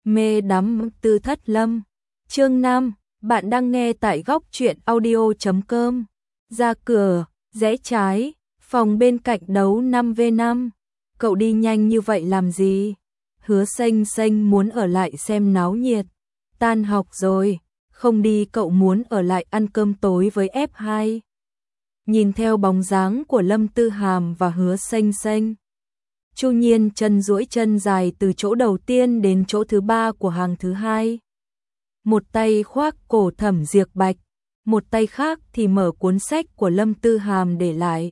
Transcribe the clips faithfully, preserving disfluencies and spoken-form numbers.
Mê đắm Tư Thất Lâm. Chương năm, bạn đang nghe tại góc truyện audio chấm com. Ra cửa, rẽ trái, phòng bên cạnh đấu năm vs năm. Cậu đi nhanh như vậy làm gì? Hứa Xanh Xanh muốn ở lại xem náo nhiệt. Tan học rồi, không đi cậu muốn ở lại ăn cơm tối với ép hai. Nhìn theo bóng dáng của Lâm Tư Hàm và Hứa Xanh Xanh, Chu Nhiên chân duỗi chân dài từ chỗ đầu tiên đến chỗ thứ ba của hàng thứ hai. Một tay khoác cổ Thẩm Diệp Bạch, một tay khác thì mở cuốn sách của Lâm Tư Hàm để lại.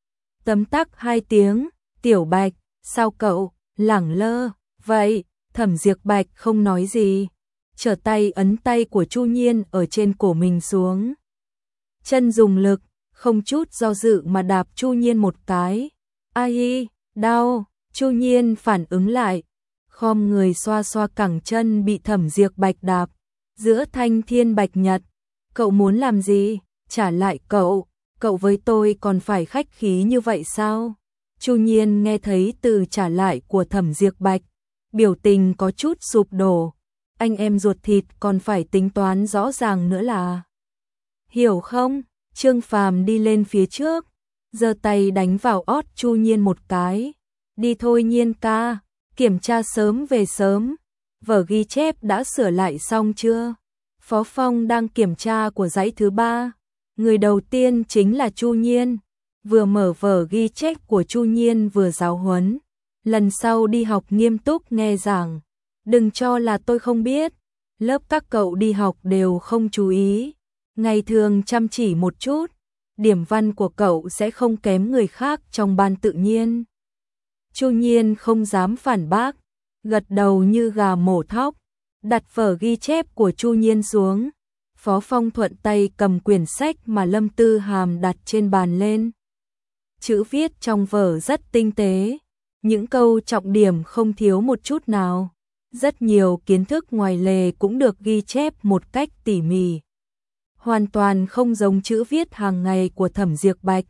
Tấm tắc hai tiếng, Tiểu Bạch, sao cậu, lẳng lơ, vậy, Thẩm Diệp Bạch không nói gì, trở tay ấn tay của Chu Nhiên ở trên cổ mình xuống. Chân dùng lực, không chút do dự mà đạp Chu Nhiên một cái. Ai, đau, Chu Nhiên phản ứng lại, khom người xoa xoa cẳng chân bị Thẩm Diệp Bạch đạp. Giữa thanh thiên bạch nhật, cậu muốn làm gì? Trả lại cậu, cậu với tôi còn phải khách khí như vậy sao? Chu Nhiên nghe thấy từ trả lại của Thẩm Diệp Bạch, biểu tình có chút sụp đổ. Anh em ruột thịt còn phải tính toán rõ ràng nữa là. Hiểu không? Trương Phàm đi lên phía trước, giơ tay đánh vào ót Chu Nhiên một cái. Đi thôi Nhiên ca, kiểm tra sớm về sớm. Vở ghi chép đã sửa lại xong chưa? Phó Phong đang kiểm tra của dãy thứ ba. Người đầu tiên chính là Chu Nhiên. Vừa mở vở ghi chép của Chu Nhiên vừa giáo huấn. Lần sau đi học nghiêm túc nghe giảng. Đừng cho là tôi không biết. Lớp các cậu đi học đều không chú ý. Ngày thường chăm chỉ một chút. Điểm văn của cậu sẽ không kém người khác trong ban tự nhiên. Chu Nhiên không dám phản bác, gật đầu như gà mổ thóc, đặt vở ghi chép của Chu Nhiên xuống. Phó Phong thuận tay cầm quyển sách mà Lâm Tư Hàm đặt trên bàn lên. Chữ viết trong vở rất tinh tế, những câu trọng điểm không thiếu một chút nào. Rất nhiều kiến thức ngoài lề cũng được ghi chép một cách tỉ mỉ. Hoàn toàn không giống chữ viết hàng ngày của Thẩm Diệp Bạch.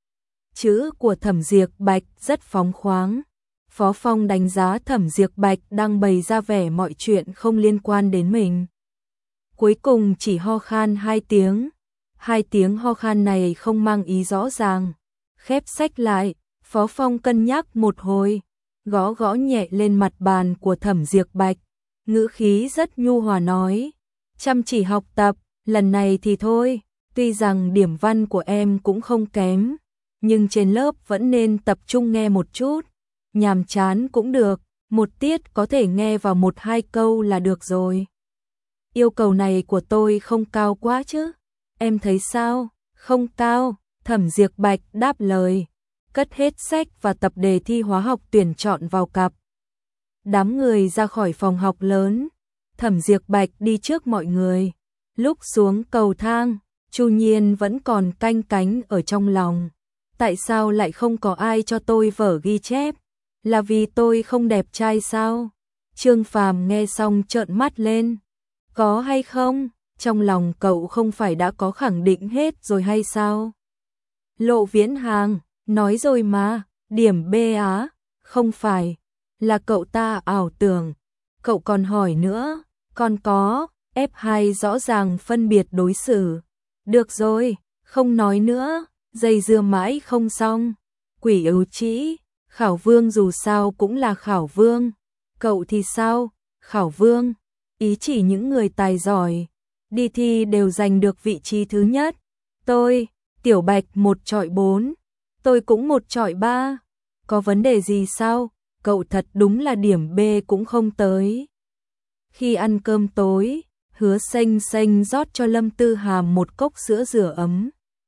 Chữ của Thẩm Diệp Bạch rất phóng khoáng. Phó Phong đánh giá Thẩm Diệp Bạch đang bày ra vẻ mọi chuyện không liên quan đến mình. Cuối cùng chỉ ho khan hai tiếng. Hai tiếng ho khan này không mang ý rõ ràng. Khép sách lại, Phó Phong cân nhắc một hồi, gõ gõ nhẹ lên mặt bàn của Thẩm Diệp Bạch. Ngữ khí rất nhu hòa nói, chăm chỉ học tập, lần này thì thôi, tuy rằng điểm văn của em cũng không kém, nhưng trên lớp vẫn nên tập trung nghe một chút. Nhàm chán cũng được, một tiết có thể nghe vào một hai câu là được rồi. Yêu cầu này của tôi không cao quá chứ? Em thấy sao? Không cao, Thẩm Diệp Bạch đáp lời, cất hết sách và tập đề thi hóa học tuyển chọn vào cặp. Đám người ra khỏi phòng học lớn, Thẩm Diệp Bạch đi trước mọi người. Lúc xuống cầu thang, Chu Nhiên vẫn còn canh cánh ở trong lòng. Tại sao lại không có ai cho tôi vở ghi chép? Là vì tôi không đẹp trai sao? Trương Phàm nghe xong trợn mắt lên. Có hay không? Trong lòng cậu không phải đã có khẳng định hết rồi hay sao? Lộ Viễn Hàng, nói rồi mà, điểm B á, không phải, là cậu ta ảo tưởng. Cậu còn hỏi nữa, còn có, ép hai rõ ràng phân biệt đối xử. Được rồi, không nói nữa, dây dưa mãi không xong. Quỷ ưu trĩ, Khảo Vương dù sao cũng là Khảo Vương. Cậu thì sao? Khảo Vương, ý chỉ những người tài giỏi, đi thi đều giành được vị trí thứ nhất. Tôi, Tiểu Bạch một chọi bốn, tôi cũng một chọi ba. Có vấn đề gì sao? Cậu thật đúng là điểm B cũng không tới. Khi ăn cơm tối, Hứa Xanh Xanh rót cho Lâm Tư Hàm một cốc sữa rửa ấm.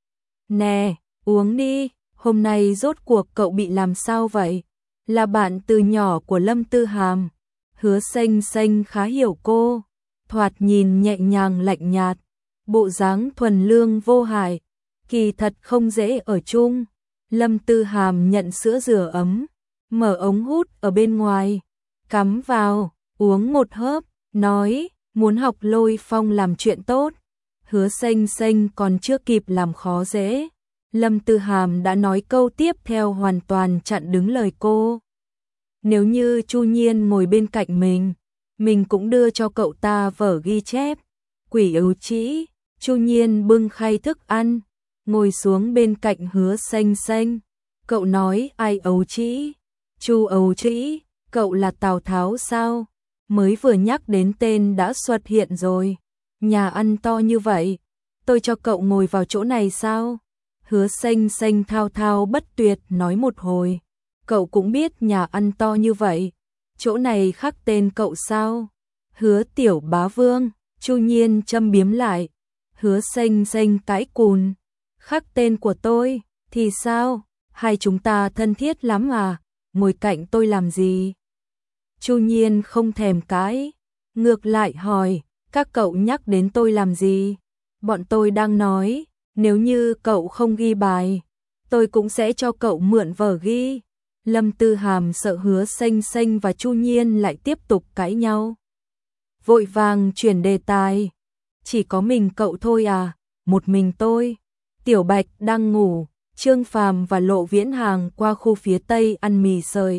Nè, uống đi, hôm nay rốt cuộc cậu bị làm sao vậy? Là bạn từ nhỏ của Lâm Tư Hàm. Hứa Xanh Xanh khá hiểu cô, thoạt nhìn nhẹ nhàng lạnh nhạt, bộ dáng thuần lương vô hại, kỳ thật không dễ ở chung. Lâm Tư Hàm nhận sữa rửa ấm, mở ống hút ở bên ngoài, cắm vào, uống một hớp, nói, muốn học Lôi Phong làm chuyện tốt. Hứa Xanh Xanh còn chưa kịp làm khó dễ, Lâm Tư Hàm đã nói câu tiếp theo hoàn toàn chặn đứng lời cô. Nếu như Chu Nhiên ngồi bên cạnh mình, mình cũng đưa cho cậu ta vở ghi chép. Quỷ ấu trĩ, Chu Nhiên bưng khay thức ăn, ngồi xuống bên cạnh Hứa Xanh Xanh. Cậu nói ai ấu trĩ? Chu ấu trĩ, cậu là Tào Tháo sao? Mới vừa nhắc đến tên đã xuất hiện rồi. Nhà ăn to như vậy, tôi cho cậu ngồi vào chỗ này sao? Hứa Xanh Xanh thao thao bất tuyệt nói một hồi. Cậu cũng biết nhà ăn to như vậy, chỗ này khắc tên cậu sao? Hứa Tiểu Bá Vương, Chu Nhiên châm biếm lại. Hứa Xanh Xanh cãi cùn. Khắc tên của tôi, thì sao? Hai chúng ta thân thiết lắm à? Ngồi cạnh tôi làm gì? Chu Nhiên không thèm cãi, ngược lại hỏi, các cậu nhắc đến tôi làm gì? Bọn tôi đang nói, nếu như cậu không ghi bài, tôi cũng sẽ cho cậu mượn vở ghi. Lâm Tư Hàm sợ Hứa Xanh Xanh và Chu Nhiên lại tiếp tục cãi nhau, vội vàng chuyển đề tài. Chỉ có mình cậu thôi à? Một mình tôi. Tiểu Bạch đang ngủ, Trương Phàm và Lộ Viễn Hàng qua khu phía Tây ăn mì sợi.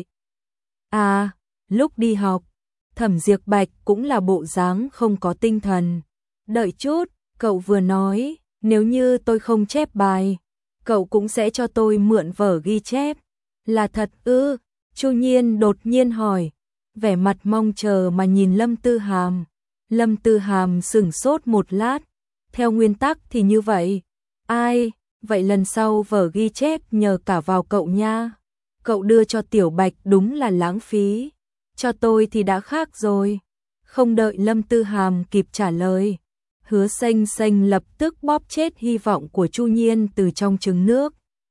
À, lúc đi học, Thẩm Diệp Bạch cũng là bộ dáng không có tinh thần. Đợi chút, cậu vừa nói, nếu như tôi không chép bài, cậu cũng sẽ cho tôi mượn vở ghi chép. Là thật ư? Chu Nhiên đột nhiên hỏi, vẻ mặt mong chờ mà nhìn Lâm Tư Hàm. Lâm Tư Hàm sửng sốt một lát, theo nguyên tắc thì như vậy. Ai, vậy lần sau vở ghi chép nhờ cả vào cậu nha. Cậu đưa cho Tiểu Bạch đúng là lãng phí, cho tôi thì đã khác rồi. Không đợi Lâm Tư Hàm kịp trả lời, Hứa Xanh Xanh lập tức bóp chết hy vọng của Chu Nhiên từ trong trứng nước.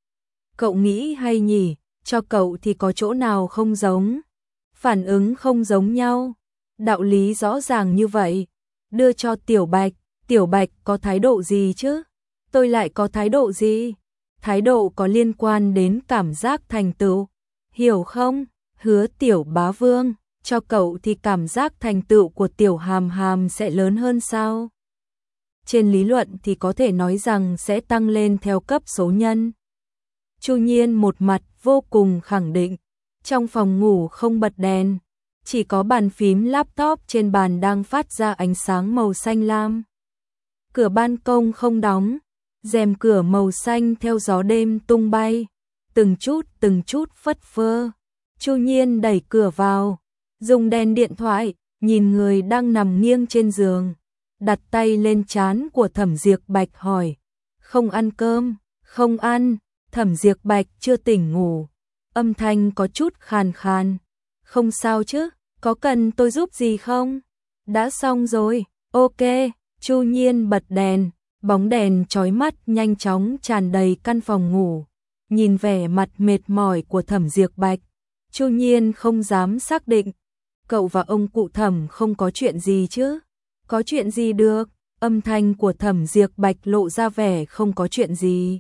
Cậu nghĩ hay nhỉ, cho cậu thì có chỗ nào không giống, phản ứng không giống nhau. Đạo lý rõ ràng như vậy, đưa cho Tiểu Bạch, Tiểu Bạch có thái độ gì chứ? Tôi lại có thái độ gì? Thái độ có liên quan đến cảm giác thành tựu, hiểu không? Hứa Tiểu Bá Vương, cho cậu thì cảm giác thành tựu của Tiểu Hàm Hàm sẽ lớn hơn sao? Trên lý luận thì có thể nói rằng sẽ tăng lên theo cấp số nhân. Chu Nhiên một mặt vô cùng khẳng định. Trong phòng ngủ không bật đèn, chỉ có bàn phím laptop trên bàn đang phát ra ánh sáng màu xanh lam. Cửa ban công không đóng, rèm cửa màu xanh theo gió đêm tung bay, từng chút từng chút phất phơ. Chu Nhiên đẩy cửa vào, dùng đèn điện thoại, nhìn người đang nằm nghiêng trên giường, đặt tay lên trán của Thẩm Diệp Bạch hỏi, không ăn cơm? Không ăn. Thẩm Diệp Bạch chưa tỉnh ngủ, âm thanh có chút khàn khàn. Không sao chứ, có cần tôi giúp gì không? Đã xong rồi, ok. Chu Nhiên bật đèn, bóng đèn chói mắt nhanh chóng tràn đầy căn phòng ngủ. Nhìn vẻ mặt mệt mỏi của Thẩm Diệp Bạch, Chu Nhiên không dám xác định. Cậu và ông cụ Thẩm không có chuyện gì chứ? Có chuyện gì được? Âm thanh của Thẩm Diệp Bạch lộ ra vẻ không có chuyện gì.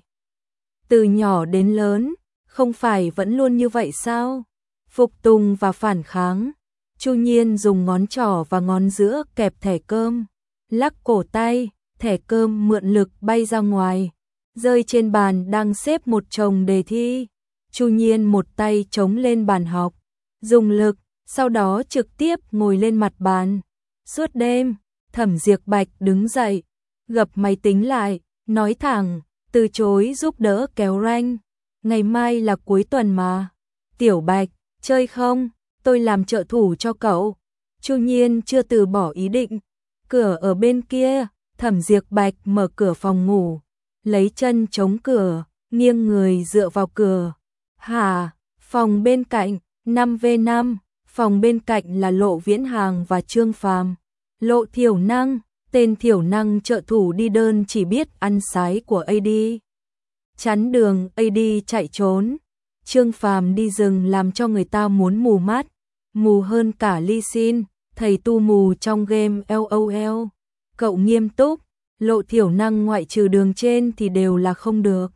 Từ nhỏ đến lớn, không phải vẫn luôn như vậy sao? Phục tùng và phản kháng. Chu Nhiên dùng ngón trỏ và ngón giữa kẹp thẻ cơm, lắc cổ tay, thẻ cơm mượn lực bay ra ngoài, rơi trên bàn đang xếp một chồng đề thi. Chu Nhiên một tay chống lên bàn học, dùng lực, sau đó trực tiếp ngồi lên mặt bàn. Suốt đêm, Thẩm Diệp Bạch đứng dậy, gập máy tính lại, nói thẳng, từ chối giúp đỡ kéo ranh. Ngày mai là cuối tuần mà. Tiểu Bạch, chơi không? Tôi làm trợ thủ cho cậu. Chu Nhiên chưa từ bỏ ý định. Cửa ở bên kia, Thẩm Diệp Bạch mở cửa phòng ngủ, lấy chân chống cửa, nghiêng người dựa vào cửa. Hả? Phòng bên cạnh, năm vê năm, phòng bên cạnh là Lộ Viễn Hàng và Trương Phàm. Lộ Thiểu Năng, tên Thiểu Năng trợ thủ đi đơn chỉ biết ăn sái của a đê. Chắn đường a đê chạy trốn. Trương Phàm đi rừng làm cho người ta muốn mù mắt, mù hơn cả Lee Sin, thầy tu mù trong game LOL. Cậu nghiêm túc, Lộ Thiểu Năng ngoại trừ đường trên thì đều là không được.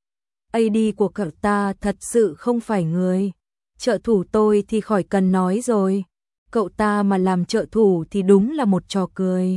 a đê của cậu ta thật sự không phải người. Trợ thủ tôi thì khỏi cần nói rồi. Cậu ta mà làm trợ thủ thì đúng là một trò cười.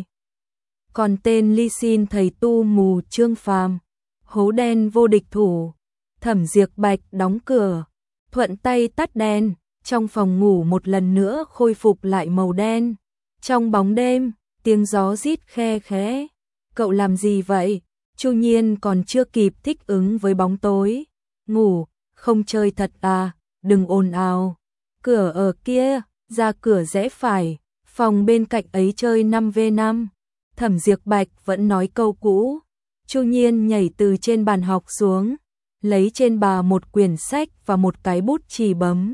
Còn tên Lee Sin thầy tu mù Trương Phàm, hố đen vô địch thủ. Thẩm Diệp Bạch đóng cửa, thuận tay tắt đèn, trong phòng ngủ một lần nữa khôi phục lại màu đen. Trong bóng đêm, tiếng gió rít khe khẽ. Cậu làm gì vậy? Chu Nhiên còn chưa kịp thích ứng với bóng tối. Ngủ, không chơi thật à, đừng ồn ào. Cửa ở kia, ra cửa rẽ phải, phòng bên cạnh ấy chơi năm vs năm. Thẩm Diệp Bạch vẫn nói câu cũ. Chu Nhiên nhảy từ trên bàn học xuống, lấy trên bà một quyển sách và một cái bút chì bấm.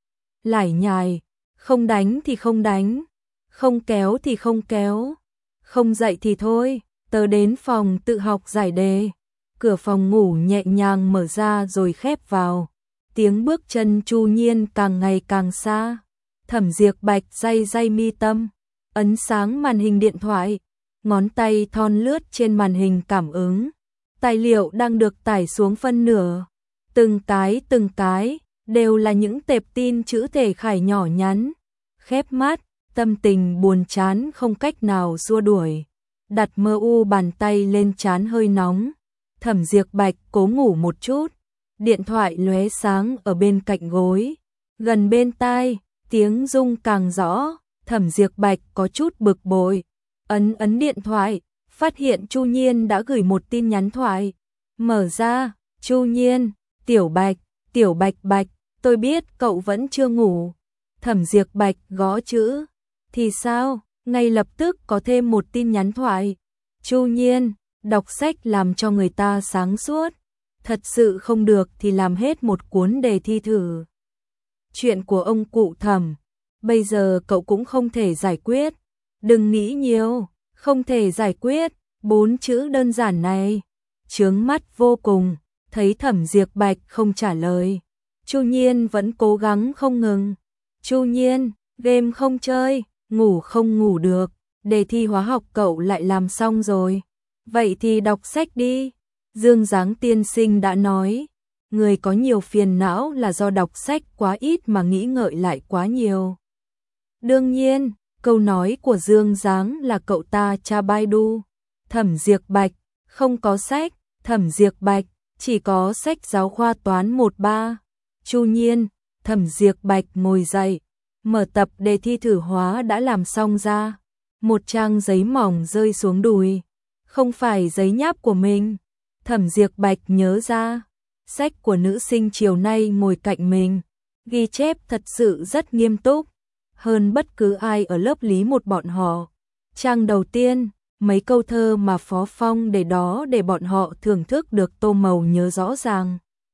Lải nhải, không đánh thì không đánh, không kéo thì không kéo, không dạy thì thôi, tớ đến phòng tự học giải đề. Cửa phòng ngủ nhẹ nhàng mở ra rồi khép vào. Tiếng bước chân Chu Nhiên càng ngày càng xa. Thẩm Diệp Bạch day day mi tâm, ấn sáng màn hình điện thoại, ngón tay thon lướt trên màn hình cảm ứng. Tài liệu đang được tải xuống phân nửa. Từng cái từng cái đều là những tệp tin chữ thể khải nhỏ nhắn. Khép mắt, tâm tình buồn chán không cách nào xua đuổi. Đặt mơ u bàn tay lên trán hơi nóng. Thẩm Diệp Bạch cố ngủ một chút. Điện thoại lóe sáng ở bên cạnh gối. Gần bên tai, tiếng rung càng rõ. Thẩm Diệp Bạch có chút bực bội. Ấn ấn điện thoại, phát hiện Chu Nhiên đã gửi một tin nhắn thoại. Mở ra, Chu Nhiên, Tiểu Bạch, Tiểu Bạch Bạch, tôi biết cậu vẫn chưa ngủ. Thẩm Diệp Bạch gõ chữ. Thì sao? Ngay lập tức có thêm một tin nhắn thoại. Chu Nhiên, đọc sách làm cho người ta sáng suốt. Thật sự không được thì làm hết một cuốn đề thi thử. Chuyện của ông cụ Thẩm, bây giờ cậu cũng không thể giải quyết. Đừng nghĩ nhiều, không thể giải quyết, bốn chữ đơn giản này. Chướng mắt vô cùng, thấy Thẩm Diệp Bạch không trả lời. Chu Nhiên vẫn cố gắng không ngừng. Chu Nhiên, game không chơi, ngủ không ngủ được, đề thi hóa học cậu lại làm xong rồi. Vậy thì đọc sách đi. Dương Giáng tiên sinh đã nói, người có nhiều phiền não là do đọc sách quá ít mà nghĩ ngợi lại quá nhiều. Đương nhiên, câu nói của Dương Giáng là cậu ta tra Baidu. Thẩm Diệp Bạch, không có sách. Thẩm Diệp Bạch, chỉ có sách giáo khoa toán một ba. Chu Nhiên, Thẩm Diệp Bạch ngồi dậy, mở tập đề thi thử hóa đã làm xong ra. Một trang giấy mỏng rơi xuống đùi. Không phải giấy nháp của mình. Thẩm Diệp Bạch nhớ ra, sách của nữ sinh chiều nay ngồi cạnh mình, ghi chép thật sự rất nghiêm túc, hơn bất cứ ai ở lớp lý một bọn họ. Trang đầu tiên, mấy câu thơ mà Phó Phong để đó để bọn họ thưởng thức được tô màu nhớ rõ ràng.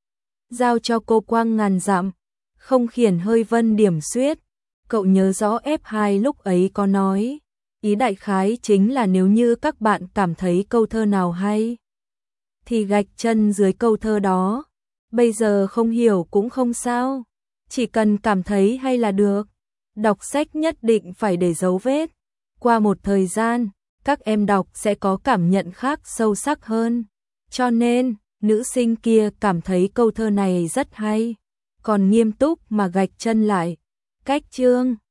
Giao cho cô quang ngàn dặm, không khiển hơi vân điểm xuyết. Cậu nhớ rõ ép hai lúc ấy có nói, ý đại khái chính là nếu như các bạn cảm thấy câu thơ nào hay, thì gạch chân dưới câu thơ đó. Bây giờ không hiểu cũng không sao, chỉ cần cảm thấy hay là được. Đọc sách nhất định phải để dấu vết. Qua một thời gian, các em đọc sẽ có cảm nhận khác sâu sắc hơn. Cho nên, nữ sinh kia cảm thấy câu thơ này rất hay, còn nghiêm túc mà gạch chân lại. Cách chương